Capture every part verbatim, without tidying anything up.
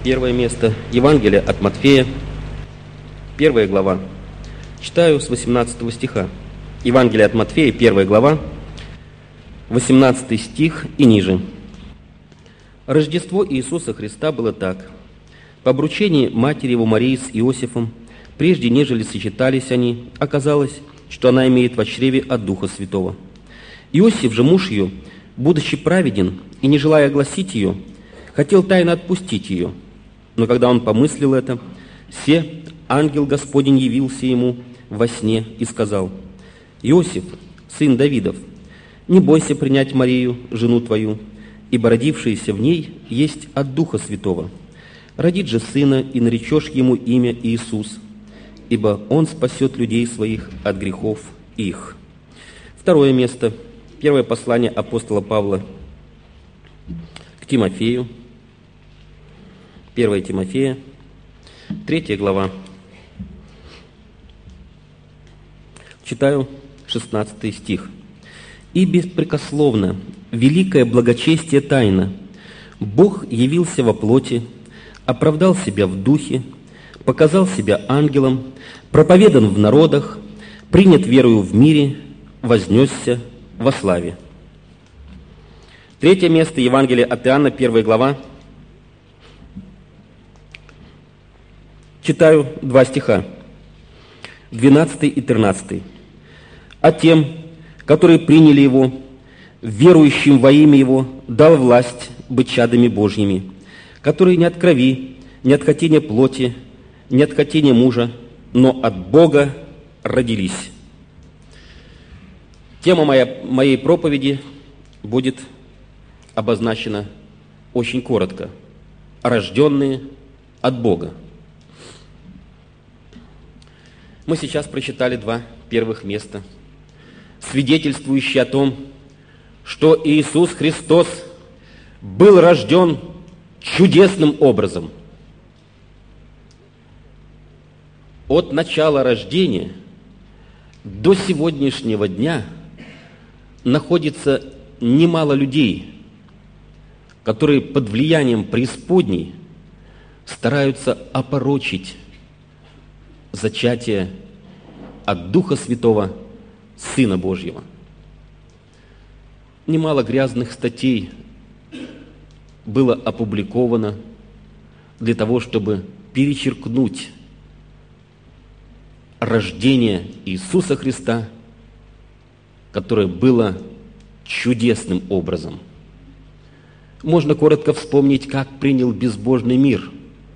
Первое место. Евангелие от Матфея, первая глава. Читаю с восемнадцатого стиха. Евангелие от Матфея, первая глава, восемнадцатый стих и ниже. Рождество Иисуса Христа было так. По обручении матери его Марии с Иосифом, прежде нежели сочетались они, оказалось, что она имеет во чреве от Духа Святого. Иосиф же, муж ее, будучи праведен и не желая огласить ее, хотел тайно отпустить ее. Но когда он помыслил это, се ангел Господень явился ему во сне и сказал: «Иосиф, сын Давидов, не бойся принять Марию, жену твою, ибо родившееся в ней есть от Духа Святого. Родит же сына, и наречешь ему имя Иисус, ибо он спасет людей своих от грехов их». Второе место. Первое послание апостола Павла к Тимофею. Первое Тимофея, третья глава. Читаю шестнадцатый стих. «И беспрекословно, великое благочестие тайна, Бог явился во плоти, оправдал себя в духе, показал себя ангелом, проповедан в народах, принят верою в мире, вознесся во славе». Третье место. Евангелие от Иоанна, первая глава. Читаю два стиха, двенадцатый и тринадцатый. «А тем, которые приняли Его, верующим во имя Его, дал власть быть чадами Божьими, которые не от крови, не от хотения плоти, не от хотения мужа, но от Бога родились». Тема моя, моей проповеди будет обозначена очень коротко. Рожденные от Бога. Мы сейчас прочитали два первых места, свидетельствующие о том, что Иисус Христос был рожден чудесным образом. От начала рождения до сегодняшнего дня находится немало людей, которые под влиянием преисподней стараются опорочить зачатие от Духа Святого Сына Божьего. Немало грязных статей было опубликовано для того, чтобы перечеркнуть рождение Иисуса Христа, которое было чудесным образом. Можно коротко вспомнить, как принял безбожный мир,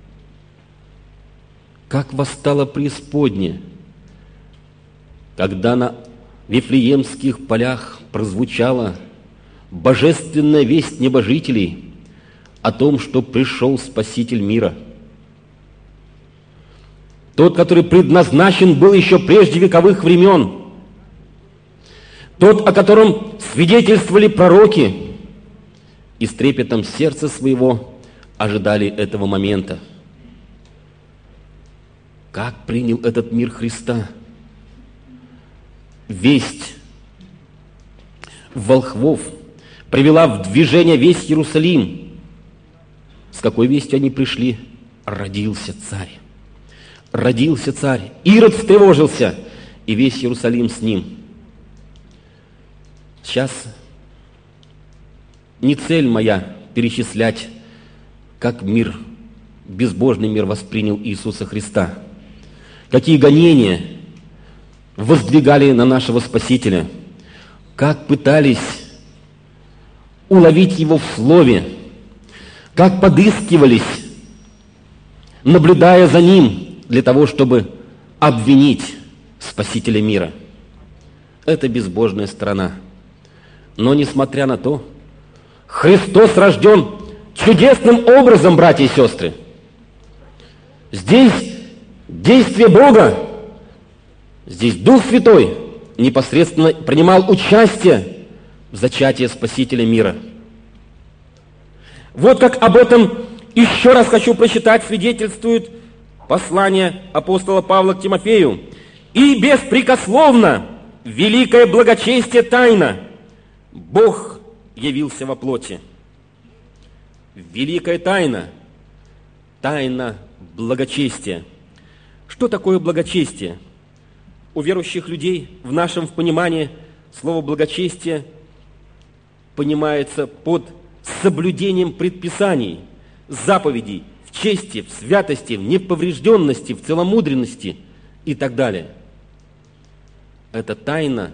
как восстала преисподняя, когда на Вифлеемских полях прозвучала божественная весть небожителей о том, что пришел Спаситель мира. Тот, который предназначен был еще прежде вековых времен, тот, о котором свидетельствовали пророки, и с трепетом сердца своего ожидали этого момента. Как принял этот мир Христа? Весть волхвов привела в движение весь Иерусалим. С какой вестью они пришли? Родился царь. Родился царь. Ирод встревожился, и весь Иерусалим с ним. Сейчас не цель моя перечислять, как мир, безбожный мир воспринял Иисуса Христа, какие гонения воздвигали на нашего Спасителя, как пытались уловить Его в слове, как подыскивались, наблюдая за Ним для того, чтобы обвинить Спасителя мира. Это безбожная сторона. Но, несмотря на то, Христос рожден чудесным образом, братья и сестры. Здесь действие Бога, здесь Дух Святой непосредственно принимал участие в зачатии Спасителя мира. Вот как об этом еще раз хочу прочитать, свидетельствует послание апостола Павла к Тимофею. «И беспрекословно великое благочестие тайна Бог явился во плоти». Великая тайна. тайна благочестия. Что такое благочестие? У верующих людей в нашем понимании слово благочестие понимается под соблюдением предписаний, заповедей, в чести, в святости, в неповрежденности, в целомудренности и так далее. Эта тайна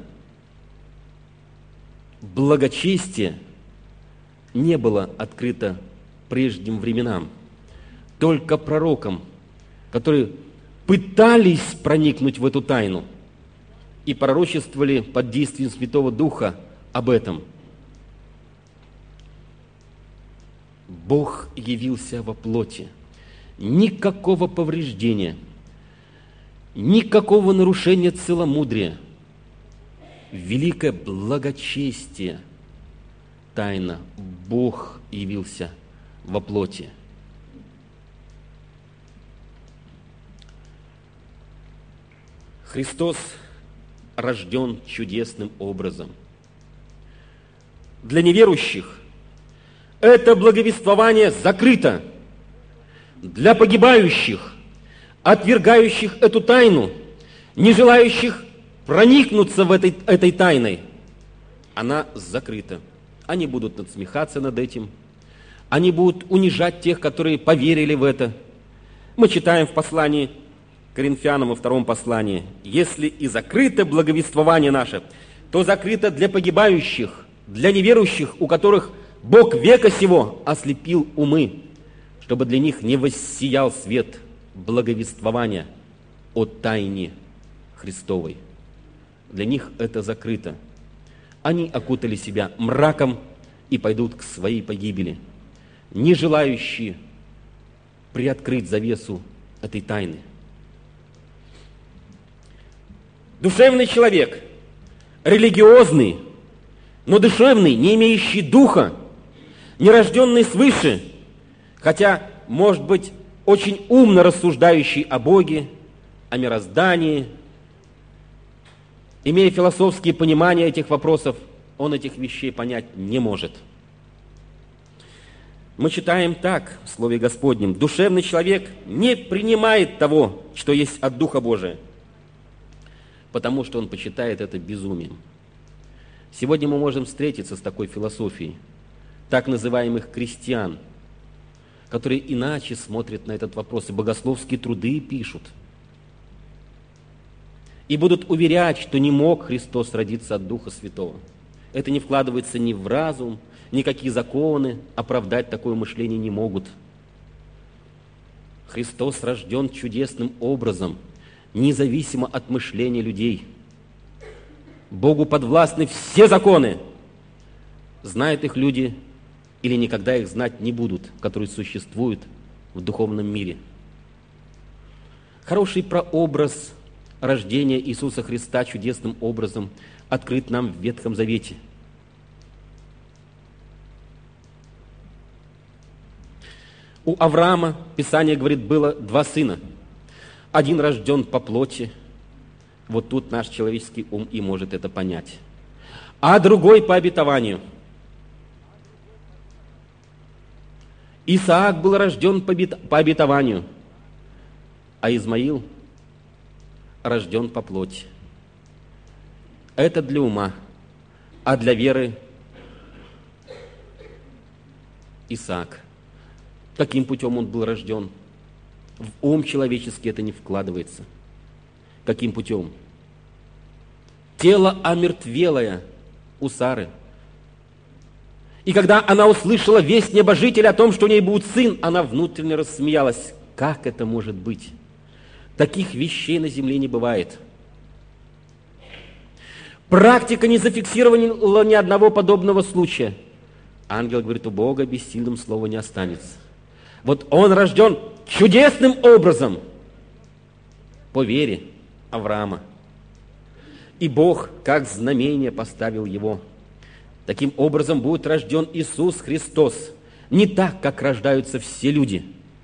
благочестия не была открыта прежним временам, только пророкам, которые пытались проникнуть в эту тайну и пророчествовали под действием Святого Духа об этом. Бог явился во плоти. Никакого повреждения, никакого нарушения целомудрия. Великое благочестие, тайна. Бог явился во плоти. Христос рожден чудесным образом. Для неверующих это благовествование закрыто. Для погибающих, отвергающих эту тайну, не желающих проникнуться в этой, этой тайной, она закрыта. Они будут надсмехаться над этим, они будут унижать тех, которые поверили в это. Мы читаем в послании к Коринфянам, во втором послании: «Если и закрыто благовествование наше, то закрыто для погибающих, для неверующих, у которых Бог века сего ослепил умы, чтобы для них не воссиял свет благовествования о тайне Христовой». Для них это закрыто. Они окутали себя мраком и пойдут к своей погибели, не желающие приоткрыть завесу этой тайны. Душевный человек, религиозный, но душевный, не имеющий духа, нерожденный свыше, хотя, может быть, очень умно рассуждающий о Боге, о мироздании, имея философские понимания этих вопросов, он этих вещей понять не может. Мы читаем так в Слове Господнем: душевный человек не принимает того, что есть от Духа Божия, потому что он почитает это безумием. Сегодня мы можем встретиться с такой философией так называемых крестьян, которые иначе смотрят на этот вопрос и богословские труды пишут. И будут уверять, что не мог Христос родиться от Духа Святого. Это не вкладывается ни в разум, никакие законы оправдать такое мышление не могут. Христос рожден чудесным образом, независимо от мышления людей. Богу подвластны все законы. Знают их люди или никогда их знать не будут, которые существуют в духовном мире. Хороший прообраз рождения Иисуса Христа чудесным образом открыт нам в Ветхом Завете. У Авраама, Писание говорит, было два сына. Один рожден по плоти, вот тут наш человеческий ум и может это понять, а другой по обетованию. Исаак был рожден по обетованию, а Измаил рожден по плоти. Это для ума, а для веры Исаак. Каким путем он был рожден? В ум человеческий это не вкладывается. Каким путем? Тело омертвелое у Сары. И когда она услышала весть небожителя о том, что у ней будет сын, она внутренне рассмеялась. Как это может быть? Таких вещей на земле не бывает. Практика не зафиксировала ни одного подобного случая. Ангел говорит: у Бога бессильным слова не останется. Вот он рожден чудесным образом по вере Авраама. И Бог как знамение поставил его. Таким образом будет рожден Иисус Христос. Не так, как рождаются все люди.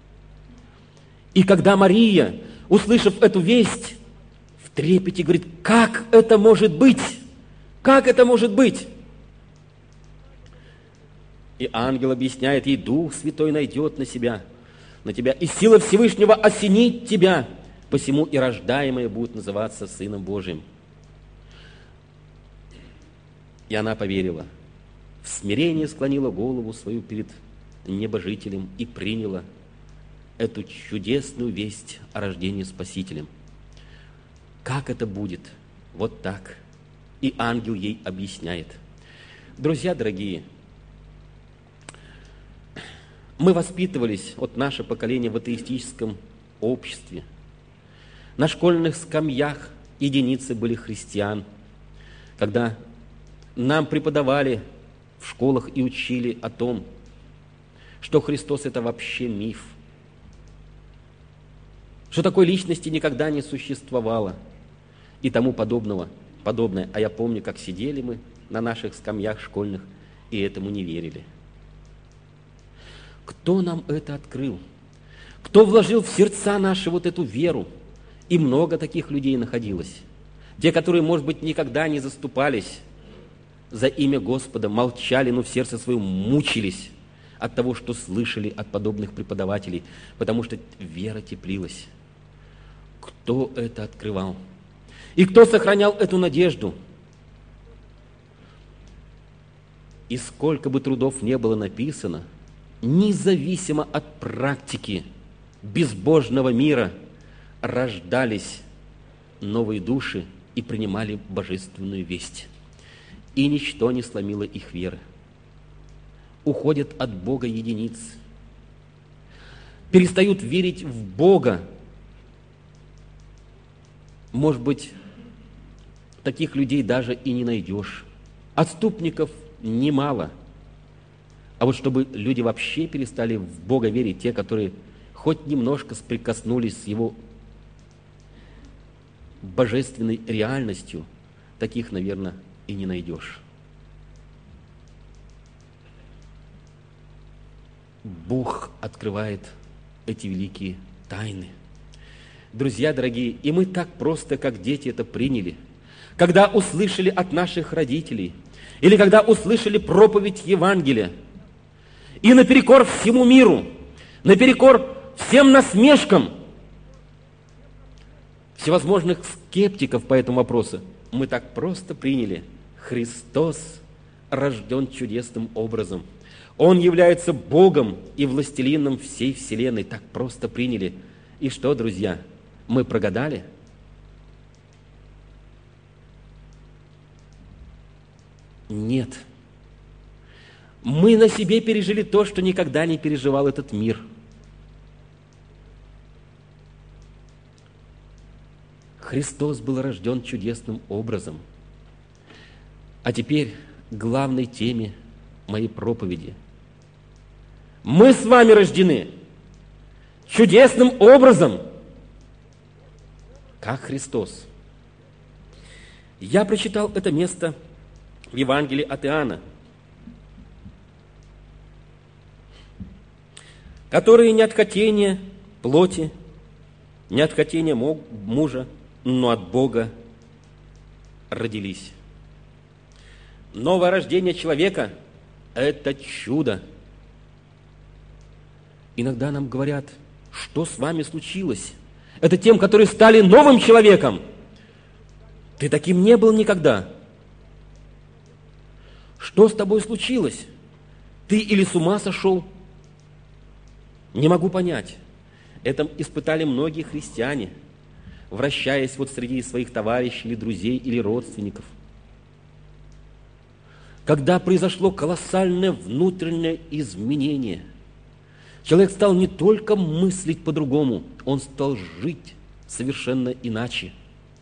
И когда Мария, услышав эту весть, в трепете говорит: как это может быть? Как это может быть? И ангел объясняет ей: Дух Святой найдет на себя на тебя, и сила Всевышнего осенит тебя, посему и рождаемое будет называться Сыном Божиим». И она поверила, в смирении склонила голову свою перед небожителем и приняла эту чудесную весть о рождении Спасителем. Как это будет? Вот так. И ангел ей объясняет. Друзья дорогие, мы воспитывались, вот наше поколение, в атеистическом обществе. На школьных скамьях единицы были христиан, когда нам преподавали в школах и учили о том, что Христос – это вообще миф, что такой личности никогда не существовало и тому подобного, подобное. А я помню, как сидели мы на наших скамьях школьных и этому не верили. Кто нам это открыл? Кто вложил в сердца наши вот эту веру? И много таких людей находилось. Те, которые, может быть, никогда не заступались за имя Господа, молчали, но в сердце своем мучились от того, что слышали от подобных преподавателей, потому что вера теплилась. Кто это открывал? И кто сохранял эту надежду? И сколько бы трудов не было написано, независимо от практики безбожного мира, рождались новые души и принимали божественную весть. И ничто не сломило их веры. Уходят от Бога единицы. Перестают верить в Бога. Может быть, таких людей даже и не найдешь. Отступников немало. А вот чтобы люди вообще перестали в Бога верить, те, которые хоть немножко соприкоснулись с Его божественной реальностью, таких, наверное, и не найдешь. Бог открывает эти великие тайны. Друзья дорогие, и мы так просто, как дети, это приняли. Когда услышали от наших родителей, или когда услышали проповедь Евангелия, и наперекор всему миру, наперекор всем насмешкам всевозможных скептиков по этому вопросу, мы так просто приняли: Христос рожден чудесным образом. Он является Богом и властелином всей вселенной. Так просто приняли. И что, друзья, мы прогадали? Нет. Мы на себе пережили то, что никогда не переживал этот мир. Христос был рожден чудесным образом. А теперь к главной теме моей проповеди. Мы с вами рождены чудесным образом, как Христос. Я прочитал это место в Евангелии от Иоанна, которые не от хотения плоти, не от хотения мужа, но от Бога родились. Новое рождение человека – это чудо. Иногда нам говорят, что с вами случилось. Это тем, которые стали новым человеком. Ты таким не был никогда. Что с тобой случилось? Ты или с ума сошел? Не могу понять. Это испытали многие христиане, вращаясь вот среди своих товарищей или друзей или родственников. Когда произошло колоссальное внутреннее изменение, человек стал не только мыслить по-другому, он стал жить совершенно иначе.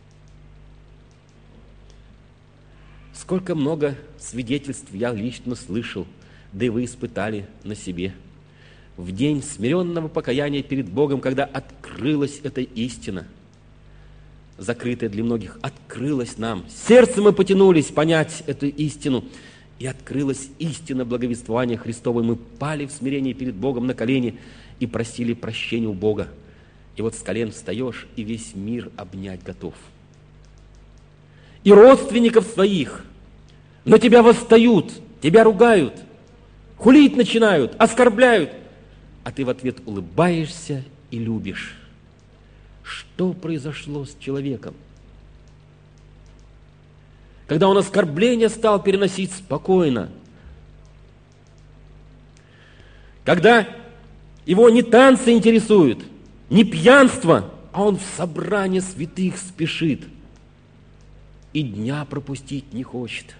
Сколько много свидетельств я лично слышал, да и вы испытали на себе. В день смиренного покаяния перед Богом, когда открылась эта истина, закрытая для многих, открылась нам. Сердцем мы потянулись понять эту истину, и открылась истина благовествования Христова. Мы пали в смирении перед Богом на колени и просили прощения у Бога. И вот с колен встаешь, и весь мир обнять готов. И родственников своих на тебя восстают, тебя ругают, хулить начинают, оскорбляют. а ты в ответ улыбаешься и любишь. Что произошло с человеком? Когда он оскорбление стал переносить спокойно, когда его не танцы интересуют, не пьянство, а он в собрание святых спешит и дня пропустить не хочет.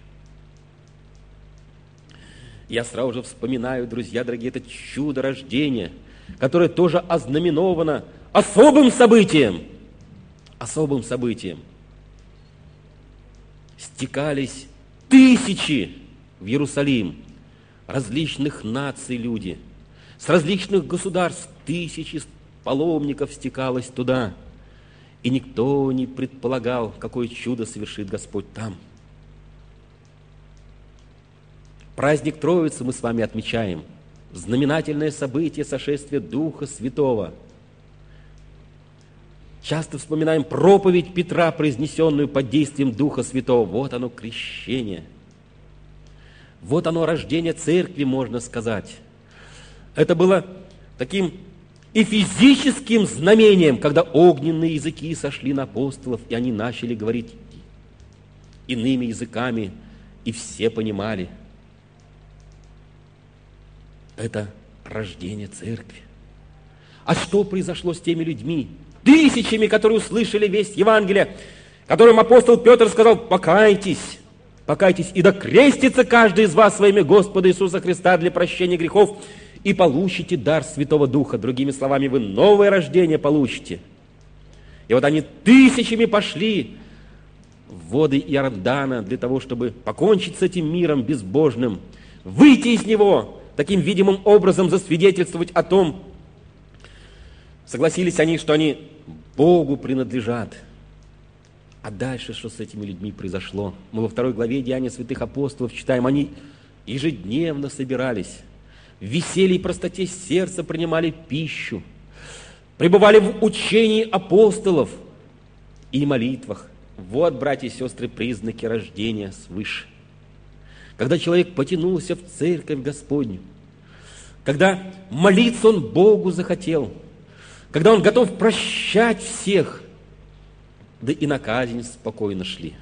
Я сразу же вспоминаю, друзья дорогие, это чудо рождения, которое тоже ознаменовано особым событием. Особым событием. Стекались тысячи в Иерусалим, различных наций люди, с различных государств тысячи паломников стекалось туда. И никто не предполагал, какое чудо совершит Господь там. Праздник Троицы мы с вами отмечаем. Знаменательное событие сошествия Духа Святого. Часто вспоминаем проповедь Петра, произнесенную под действием Духа Святого. Вот оно крещение. Вот оно рождение церкви, можно сказать. Это было таким и физическим знамением, когда огненные языки сошли на апостолов, и они начали говорить иными языками, и все понимали. Это рождение церкви. А что произошло с теми людьми, тысячами, которые услышали весть Евангелия, которым апостол Петр сказал: покайтесь, покайтесь, и да крестится каждый из вас во имя Господа Иисуса Христа для прощения грехов, и получите дар Святого Духа. Другими словами, вы новое рождение получите. И вот они тысячами пошли в воды Иордана для того, чтобы покончить с этим миром безбожным, выйти из него, таким видимым образом засвидетельствовать о том, согласились они, что они Богу принадлежат. А дальше что с этими людьми произошло? Мы во второй главе Деяния святых апостолов читаем, они ежедневно собирались, в веселье и простоте сердца принимали пищу, пребывали в учении апостолов и молитвах. Вот, братья и сестры, признаки рождения свыше. Когда человек потянулся в церковь Господню, когда молиться он Богу захотел, когда он готов прощать всех, да и на казнь спокойно шли.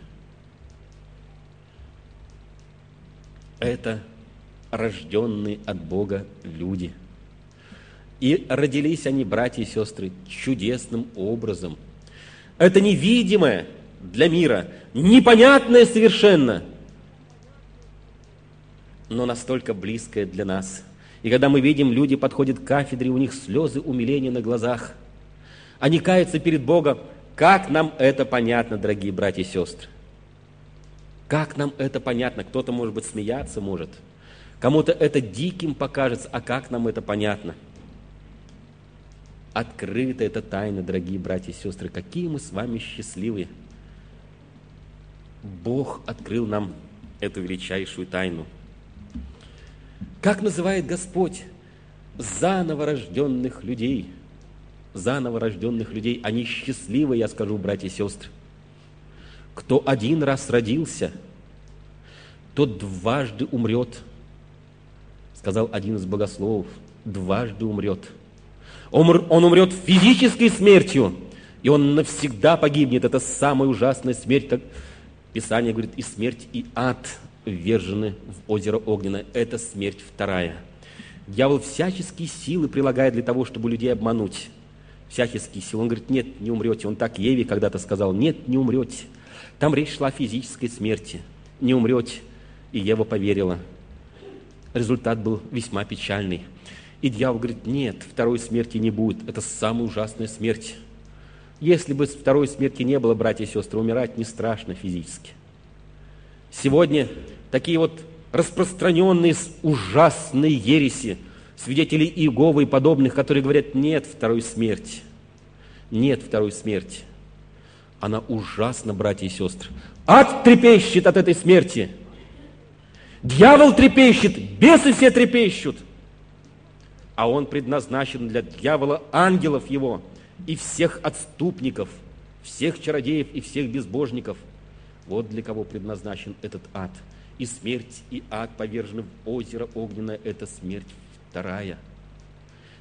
Это рожденные от Бога люди. И родились они, братья и сестры, чудесным образом. Это невидимое для мира, непонятное совершенно, но настолько близкое для нас. И когда мы видим, люди подходят к кафедре, у них слезы умиления на глазах, они каются перед Богом. Как нам это понятно, дорогие братья и сестры? Как нам это понятно? Кто-то, может быть, смеяться может, кому-то это диким покажется, а как нам это понятно? Открыта эта тайна, дорогие братья и сестры. Какие мы с вами счастливые! Бог открыл нам эту величайшую тайну. Как называет Господь заново рожденных людей? Заново рожденных людей. Они счастливы, я скажу, братья и сестры. Кто один раз родился, тот дважды умрет. Сказал один из богословов, дважды умрет. Он, он умрет физической смертью, и он навсегда погибнет. Это самая ужасная смерть, как Писание говорит, и смерть, и ад ввержены в озеро огненное. Это смерть вторая. Дьявол всяческие силы прилагает для того, чтобы людей обмануть. Всяческие силы. Он говорит, нет, не умрете. Он так Еве когда-то сказал, нет, не умрете. Там речь шла о физической смерти. Не умрете. И Ева поверила. Результат был весьма печальный. И дьявол говорит, нет, второй смерти не будет. Это самая ужасная смерть. Если бы второй смерти не было, братья и сестры, умирать не страшно физически. Сегодня такие вот распространенные ужасные ереси, свидетели Иеговы и подобных, которые говорят, нет второй смерти. Нет второй смерти. Она ужасна, братья и сестры. Ад трепещет от этой смерти. Дьявол трепещет, бесы все трепещут. А он предназначен для дьявола, ангелов его, и всех отступников, всех чародеев и всех безбожников. Вот для кого предназначен этот ад. И смерть, и ад повержены в озеро огненное – это смерть вторая.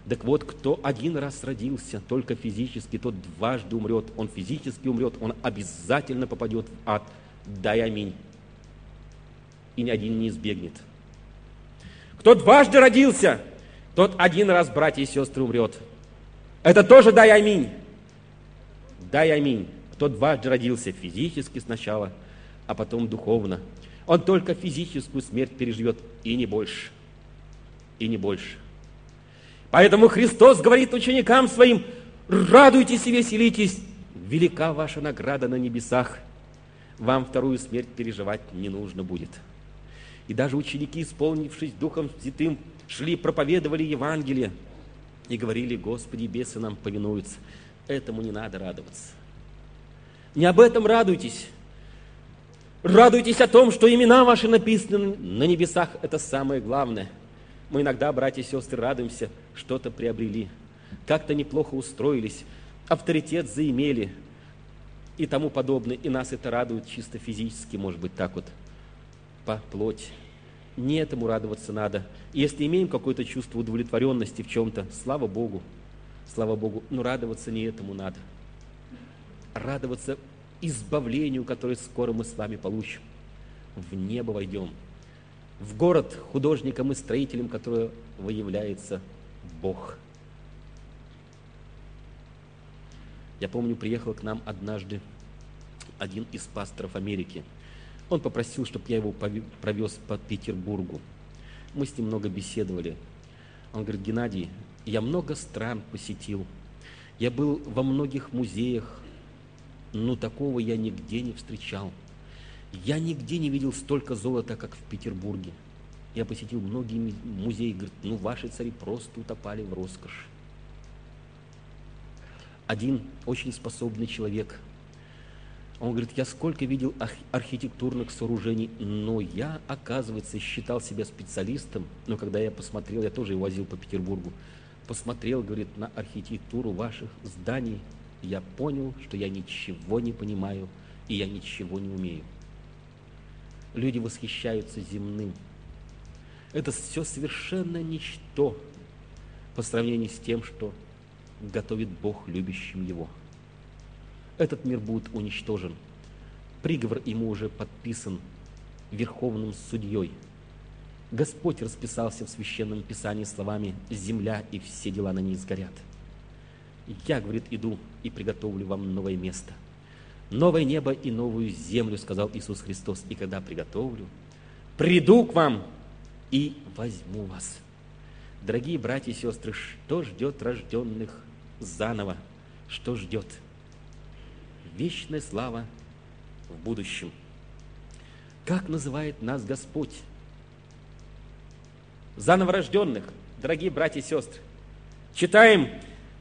Так вот, кто один раз родился, только физически, тот дважды умрет. Он физически умрет, он обязательно попадет в ад. Дай аминь. И ни один не избегнет. Кто дважды родился, тот один раз, братья и сестры, умрет. Это тоже дай аминь. Дай аминь. Кто дважды родился физически сначала, а потом духовно, он только физическую смерть переживет, и не больше. И не больше. Поэтому Христос говорит ученикам своим: радуйтесь и веселитесь, велика ваша награда на небесах. Вам вторую смерть переживать не нужно будет. И даже ученики, исполнившись Духом Святым, шли, проповедовали Евангелие и говорили: Господи, бесы нам повинуются. Этому не надо радоваться. Не об этом радуйтесь. Радуйтесь о том, что имена ваши написаны на небесах. Это самое главное. Мы иногда, братья и сестры, радуемся, что-то приобрели, как-то неплохо устроились, авторитет заимели и тому подобное. И нас это радует чисто физически, может быть, так вот, по плоти. Не этому радоваться надо. И если имеем какое-то чувство удовлетворенности в чем-то, слава Богу, слава Богу, но радоваться не этому надо. Радоваться избавлению, которое скоро мы с вами получим. В небо войдем. В город художником и строителем, которого является Бог. Я помню, приехал к нам однажды один из пасторов Америки. Он попросил, чтобы я его провез по Петербургу. Мы с ним много беседовали. Он говорит: Геннадий, я много стран посетил. Я был во многих музеях, но такого я нигде не встречал. Я нигде не видел столько золота, как в Петербурге. Я посетил многие музеи. Говорит: ну, ваши цари просто утопали в роскоши. Один очень способный человек, он говорит: я сколько видел архитектурных сооружений, но я, оказывается, считал себя специалистом. Но когда я посмотрел, я тоже его возил по Петербургу, посмотрел, говорит, на архитектуру ваших зданий, я понял, что я ничего не понимаю и я ничего не умею. Люди восхищаются земным. Это все совершенно ничто по сравнению с тем, что готовит Бог любящим Его. Этот мир будет уничтожен. Приговор ему уже подписан Верховным Судьей. Господь расписался в Священном Писании словами: «Земля и все дела на ней сгорят». Я, говорит, иду и приготовлю вам новое место. Новое небо и новую землю, сказал Иисус Христос. И когда приготовлю, приду к вам и возьму вас. Дорогие братья и сестры, что ждет рожденных заново? Что ждет? Вечная слава в будущем. Как называет нас Господь? Заново рожденных, дорогие братья и сестры. Читаем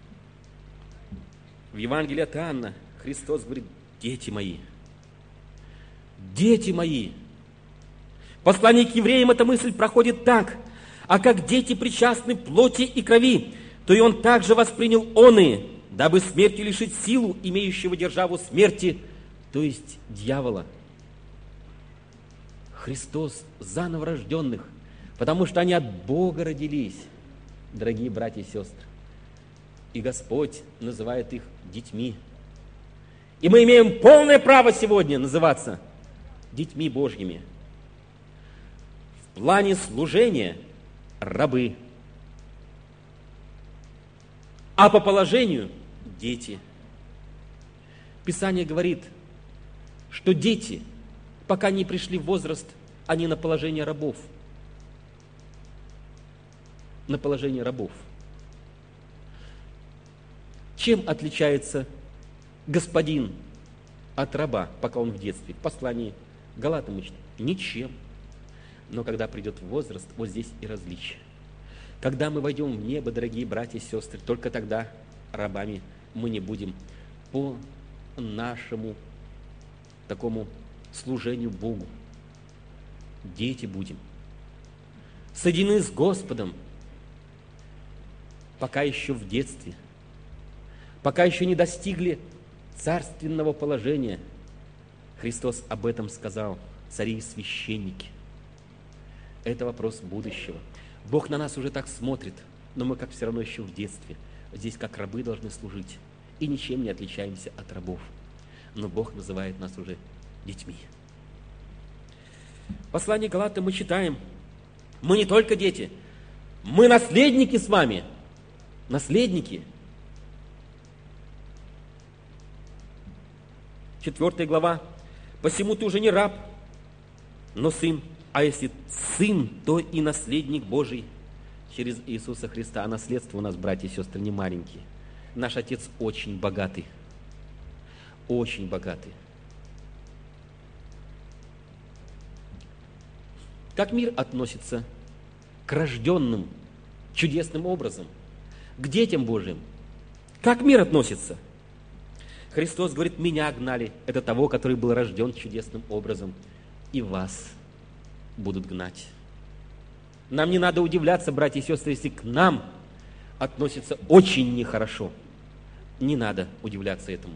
в Евангелии от Иоанна. Христос говорит: дети мои, дети мои. В послании к евреям эта мысль проходит так: а как дети причастны плоти и крови, то и он также воспринял оные, дабы смертью лишить силу имеющего державу смерти, то есть дьявола. Христос заново рожденных, потому что они от Бога родились, дорогие братья и сестры. И Господь называет их детьми. И мы имеем полное право сегодня называться детьми Божьими. В плане служения рабы, а по положению дети. Писание говорит, что дети, пока не пришли в возраст, они на положение рабов. На положение рабов. Чем отличается господин от раба, пока он в детстве? В послании к Галатам мы читаем: ничем. Но когда придет возраст, вот здесь и различие. Когда мы войдем в небо, дорогие братья и сестры, только тогда рабами мы не будем по нашему такому служению Богу. Дети будем. Соединены с Господом, пока еще в детстве, пока еще не достигли царственного положения. Христос об этом сказал: цари и священники. Это вопрос будущего. Бог на нас уже так смотрит. но мы как все равно еще в детстве. Здесь как рабы должны служить. И ничем не отличаемся от рабов. Но Бог называет нас уже детьми. Послание Галатам мы читаем. Мы не только дети. Мы наследники с вами. Наследники. Четвертая глава. Посему ты уже не раб, но сын. А если сын, то и наследник Божий через Иисуса Христа. А наследство у нас, братья и сестры, не маленькие. Наш Отец очень богатый. Очень богатый. Как мир относится к рожденным чудесным образом, к детям Божьим? Как мир относится? Христос говорит, меня гнали. Это того, который был рожден чудесным образом. И вас будут гнать. Нам не надо удивляться, братья и сестры, если к нам относятся очень нехорошо. Не надо удивляться этому.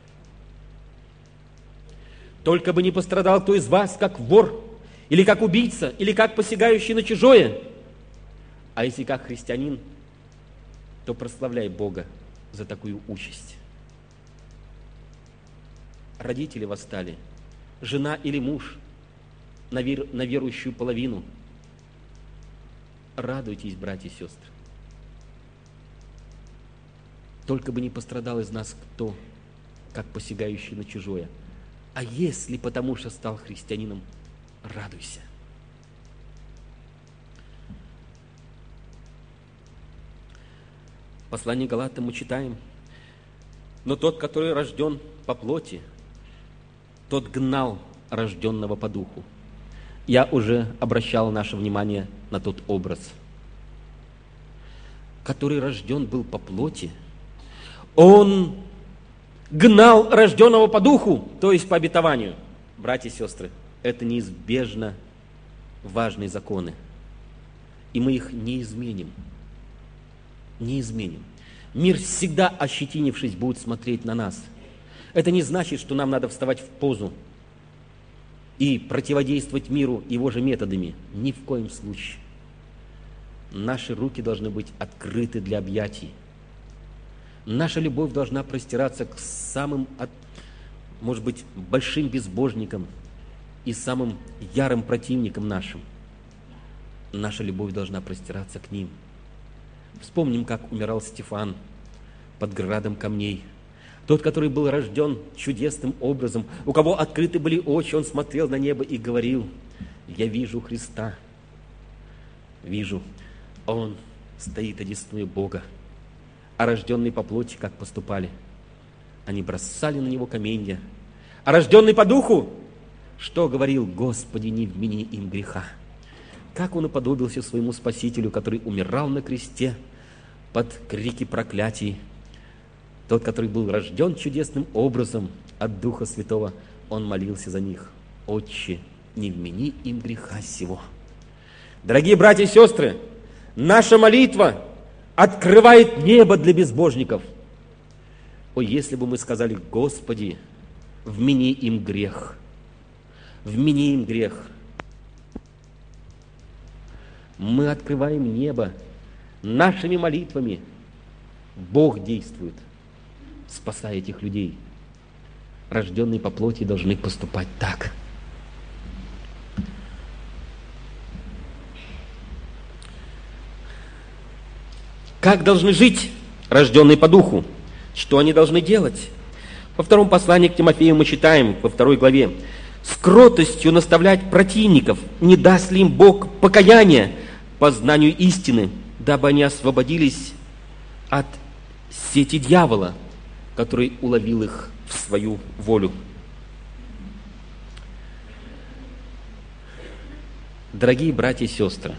Только бы не пострадал кто из вас, как вор, или как убийца, или как посягающий на чужое. А если как христианин, то прославляй Бога за такую участь. Родители восстали, жена или муж на, вер... на верующую половину. Радуйтесь, братья и сестры. Только бы не пострадал из нас кто, как посягающий на чужое. А если потому что стал христианином, радуйся. Послание Галатам мы читаем. Но тот, который рожден по плоти, тот гнал рожденного по духу. Я уже обращал наше внимание на тот образ. Который рожден был по плоти, он гнал рожденного по духу, то есть по обетованию. Братья и сестры, это неизбежно важные законы. И мы их не изменим. Не изменим. Мир, всегда ощетинившись, будет смотреть на нас. Это не значит, что нам надо вставать в позу и противодействовать миру его же методами. Ни в коем случае. Наши руки должны быть открыты для объятий. Наша любовь должна простираться к самым, может быть, большим безбожникам и самым ярым противникам нашим. Наша любовь должна простираться к ним. Вспомним, как умирал Стефан под градом камней. Тот, который был рожден чудесным образом, у кого открыты были очи, он смотрел на небо и говорил: «Я вижу Христа, вижу, Он стоит одесную Бога». А рожденные по плоти как поступали? Они бросали на него каменья. А рожденный по духу, что говорил? «Господи, не вмени им греха». Как он уподобился своему Спасителю, который умирал на кресте под крики проклятий. Тот, который был рожден чудесным образом от Духа Святого, он молился за них: «Отче, не вмени им греха сего». Дорогие братья и сестры, наша молитва открывает небо для безбожников. О, если бы мы сказали: «Господи, вмени им грех, вмени им грех». Мы открываем небо нашими молитвами. Бог действует, спасая этих людей. Рожденные по плоти должны поступать так. Как должны жить рожденные по духу? Что они должны делать? Во втором послании к Тимофею мы читаем, во второй главе: «С кротостью наставлять противников, не даст ли им Бог покаяния по знанию истины, дабы они освободились от сети дьявола, который уловил их в свою волю». Дорогие братья и сестры,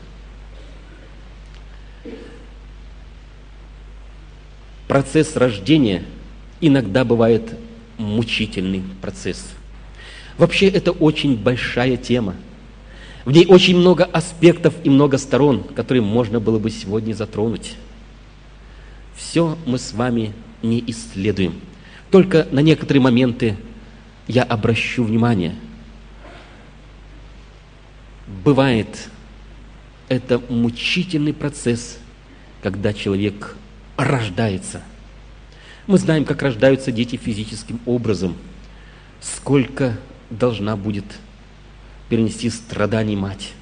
процесс рождения иногда бывает мучительный процесс. Вообще, это очень большая тема. В ней очень много аспектов и много сторон, которые можно было бы сегодня затронуть. Все мы с вами не исследуем. Только на некоторые моменты я обращу внимание. Бывает, это мучительный процесс, когда человек рождается. Мы знаем, как рождаются дети физическим образом, сколько должна будет перенести страданий мать.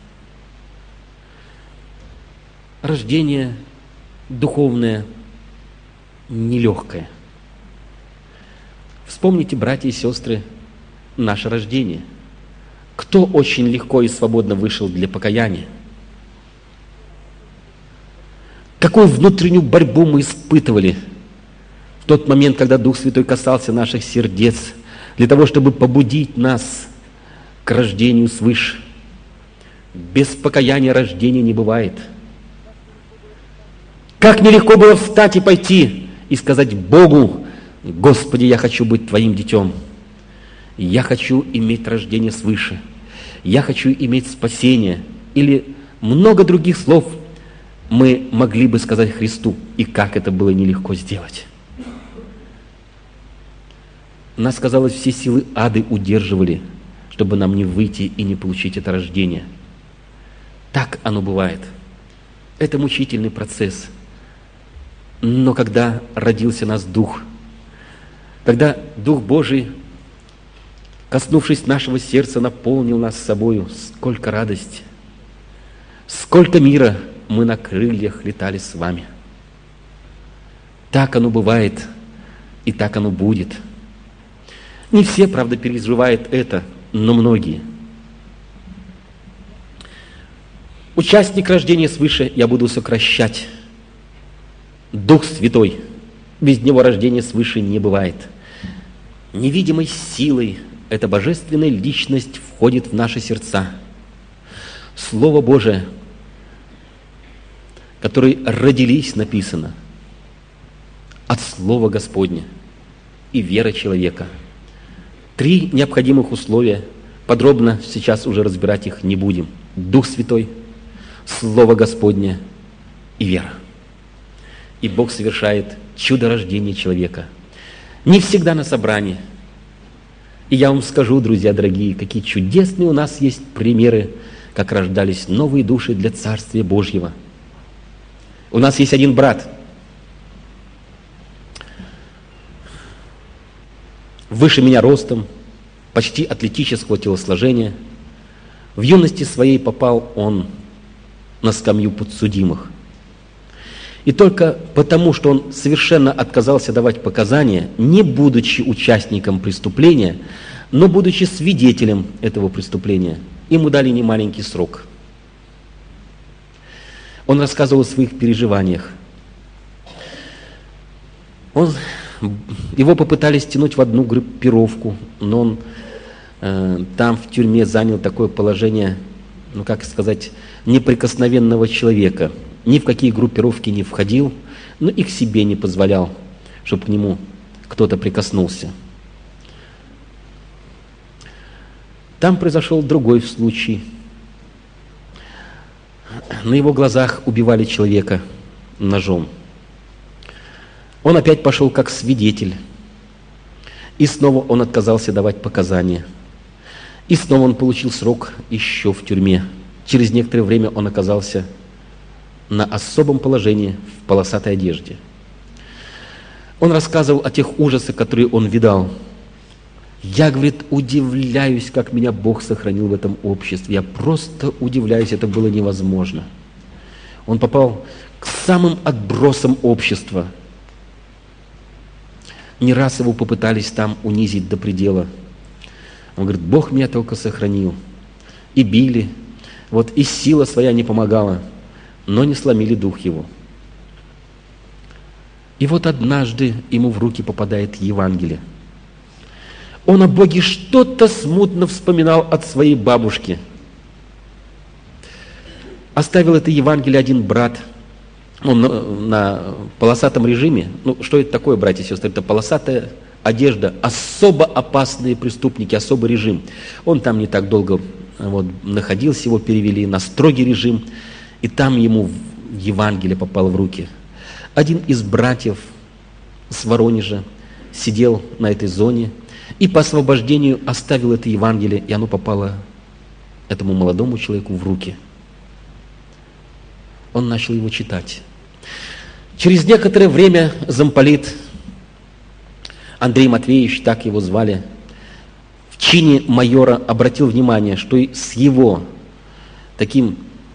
Рождение духовное нелегкое. Вспомните, братья и сестры, наше рождение. Кто очень легко и свободно вышел для покаяния? Какую внутреннюю борьбу мы испытывали в тот момент, когда Дух Святой касался наших сердец, для того, чтобы побудить нас к рождению свыше. Без покаяния рождения не бывает. Как нелегко было встать и пойти и сказать Богу: Господи, я хочу быть Твоим детем. Я хочу иметь рождение свыше. Я хочу иметь спасение. Или много других слов мы могли бы сказать Христу. И как это было нелегко сделать. Нас, казалось, все силы ада удерживали, чтобы нам не выйти и не получить это рождение. Так оно бывает. Это мучительный процесс. Но когда родился нас Дух, когда Дух Божий, коснувшись нашего сердца, наполнил нас собою, сколько радости, сколько мира мы на крыльях летали с вами. Так оно бывает, и так оно будет. Не все, правда, переживают это, но многие. Участник рождения свыше я буду сокращать. Дух Святой. Без него рождения свыше не бывает. Невидимой силой эта божественная личность входит в наши сердца. Слово Божие, которые родились, написано, от Слова Господня и вера человека. Три необходимых условия. Подробно сейчас уже разбирать их не будем. Дух Святой, Слово Господне и вера. И Бог совершает чудо рождения человека. Не всегда на собрании. И я вам скажу, друзья дорогие, какие чудесные у нас есть примеры, как рождались новые души для Царствия Божьего. У нас есть один брат, выше меня ростом, почти атлетического телосложения. В юности своей попал он на скамью подсудимых. И только потому, что он совершенно отказался давать показания, не будучи участником преступления, но будучи свидетелем этого преступления, ему дали немаленький срок. Он рассказывал о своих переживаниях. Он, его попытались тянуть в одну группировку, но он э, там в тюрьме занял такое положение, ну как сказать, неприкосновенного человека. Ни в какие группировки не входил, но и к себе не позволял, чтобы к нему кто-то прикоснулся. Там произошел другой случай. На его глазах убивали человека ножом. Он опять пошел как свидетель. И снова он отказался давать показания. И снова он получил срок еще в тюрьме. Через некоторое время он оказался на особом положении в полосатой одежде. Он рассказывал о тех ужасах, которые он видал. Я, говорит, удивляюсь, как меня Бог сохранил в этом обществе. Я просто удивляюсь, это было невозможно. Он попал к самым отбросам общества. Не раз его попытались там унизить до предела. Он говорит, Бог меня только сохранил. И били. Вот и сила своя не помогала, но не сломили дух его. И вот однажды ему в руки попадает Евангелие. Он о Боге что-то смутно вспоминал от своей бабушки. Оставил это Евангелие один брат. Он на, на полосатом режиме. Ну, что это такое, братья и сестры? Это полосатая одежда. Особо опасные преступники, особый режим. Он там не так долго вот, находился, его перевели на строгий режим. И там ему Евангелие попало в руки. Один из братьев с Воронежа сидел на этой зоне и по освобождению оставил это Евангелие, и оно попало этому молодому человеку в руки. Он начал его читать. Через некоторое время замполит Андрей Матвеевич, так его звали, в чине майора обратил внимание, что и с его таким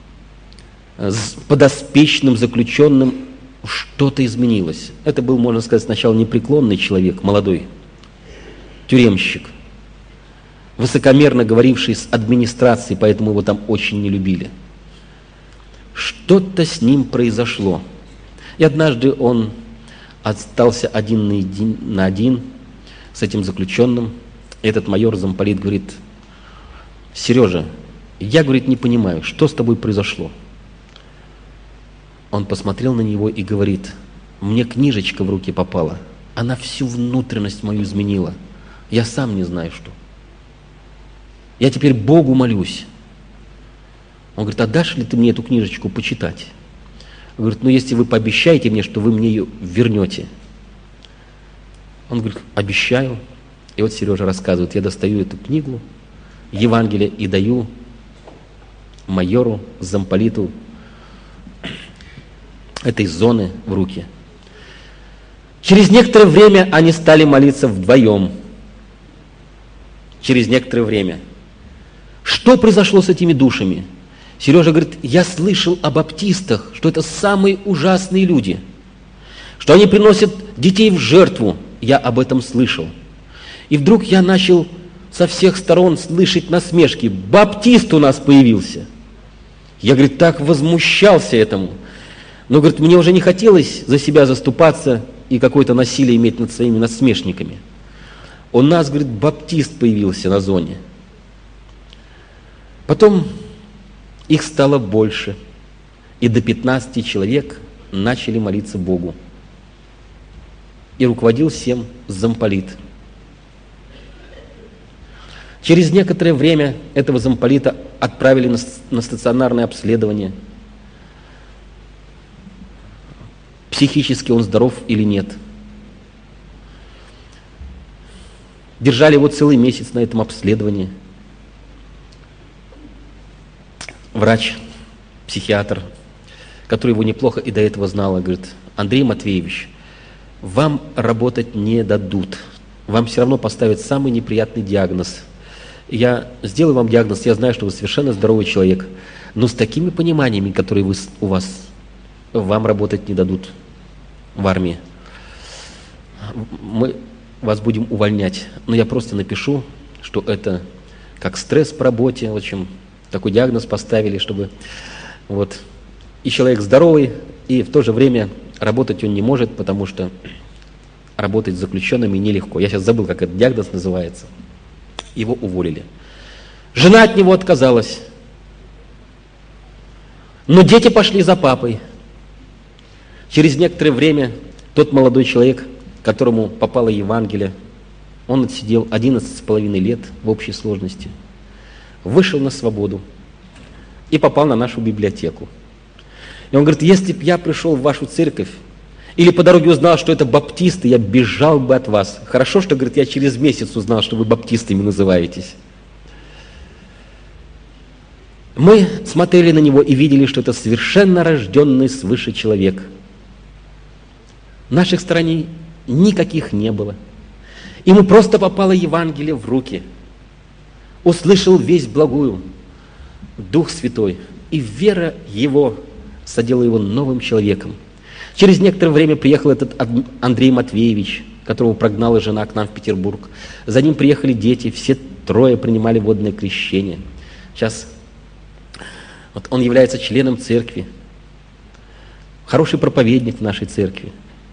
подоспечным заключенным что-то изменилось. Это был, можно сказать, сначала непреклонный человек, молодой тюремщик, высокомерно говоривший с администрацией, поэтому его там очень не любили. Что-то с ним произошло. И однажды он остался один на один, на один с этим заключенным. И этот майор замполит говорит: Сережа, я, говорит, не понимаю, что с тобой произошло. Он посмотрел на него и говорит: мне книжечка в руки попала, она всю внутренность мою изменила. Я сам не знаю, что. Я теперь Богу молюсь. Он говорит: а дашь ли ты мне эту книжечку почитать? Он говорит: ну если вы пообещаете мне, что вы мне ее вернете. Он говорит: обещаю. И вот Сережа рассказывает: я достаю эту книгу, Евангелие, и даю майору, замполиту этой зоны в руки. Через некоторое время они стали молиться вдвоем. Через некоторое время. Что произошло с этими душами? Сережа говорит: я слышал о баптистах, что это самые ужасные люди, что они приносят детей в жертву. Я об этом слышал. И вдруг я начал со всех сторон слышать насмешки. Баптист у нас появился. Я, говорит, так возмущался этому. Но, говорит, мне уже не хотелось за себя заступаться и какое-то насилие иметь над своими насмешниками. У нас, говорит, баптист появился на зоне. Потом их стало больше, и до пятнадцати человек начали молиться Богу. И руководил всем замполит. Через некоторое время этого замполита отправили на, на стационарное обследование. Психически он здоров или нет. Держали его целый месяц на этом обследовании. Врач, психиатр, который его неплохо и до этого знал, говорит: Андрей Матвеевич, вам работать не дадут. Вам все равно поставят самый неприятный диагноз. Я сделаю вам диагноз, я знаю, что вы совершенно здоровый человек, но с такими пониманиями, которые вы, у вас, вам работать не дадут в армии. Мы вас будем увольнять. Но я просто напишу, что это как стресс по работе, в общем, такой диагноз поставили, чтобы вот и человек здоровый, и в то же время работать он не может, потому что работать с заключенными нелегко. Я сейчас забыл, как этот диагноз называется. Его уволили. Жена от него отказалась. Но дети пошли за папой. Через некоторое время тот молодой человек, которому попало Евангелие, он отсидел одиннадцать с половиной лет в общей сложности, вышел на свободу и попал на нашу библиотеку. И он говорит: если бы я пришел в вашу церковь или по дороге узнал, что это баптисты, я бежал бы от вас. Хорошо, что, говорит, я через месяц узнал, что вы баптистами называетесь. Мы смотрели на него и видели, что это совершенно рожденный свыше человек. Наших страданий никаких не было. Ему просто попало Евангелие в руки. Услышал весть благую, Дух Святой, и вера его садила его новым человеком. Через некоторое время приехал этот Андрей Матвеевич, которого прогнала жена к нам в Петербург. За ним приехали дети, все трое принимали водное крещение. Сейчас вот он является членом церкви, хороший проповедник в нашей церкви.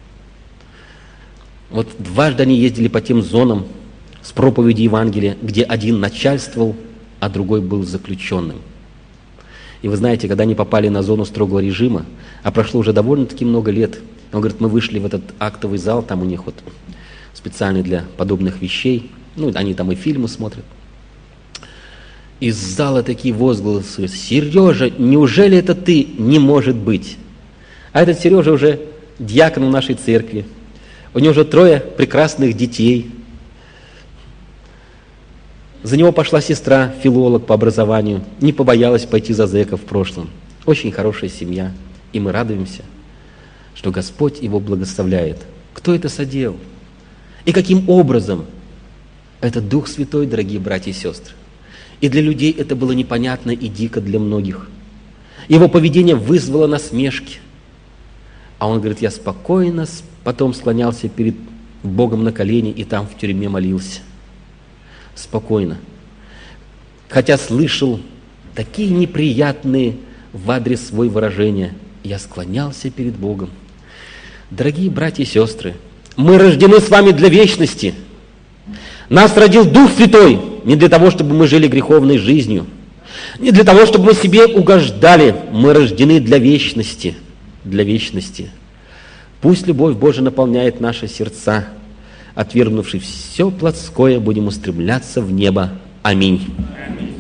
Вот дважды они ездили по тем зонам с проповедью Евангелия, где один начальствовал, а другой был заключенным. И вы знаете, когда они попали на зону строгого режима, а прошло уже довольно-таки много лет, он говорит: мы вышли в этот актовый зал, там у них вот специальный для подобных вещей, ну, они там и фильмы смотрят. Из зала такие возгласы: Сережа, неужели это ты? Не может быть. А этот Сережа уже диакон в нашей церкви. У него уже трое прекрасных детей. За него пошла сестра, филолог по образованию, не побоялась пойти за зэка в прошлом. Очень хорошая семья, и мы радуемся. что Господь его благословляет. Кто это соделал? И каким образом? Это Дух Святой, дорогие братья и сестры. И для людей это было непонятно и дико для многих. Его поведение вызвало насмешки. А он говорит, я спокойно потом склонялся перед Богом на колени и там в тюрьме молился. Спокойно. Хотя слышал такие неприятные в адрес свой выражения, я склонялся перед Богом. Дорогие братья и сестры, мы рождены с вами для вечности. Нас родил Дух Святой не для того, чтобы мы жили греховной жизнью, не для того, чтобы мы себе угождали. Мы рождены для вечности, для вечности. Пусть любовь Божия наполняет наши сердца. Отвергнувши все плотское, будем устремляться в небо. Аминь.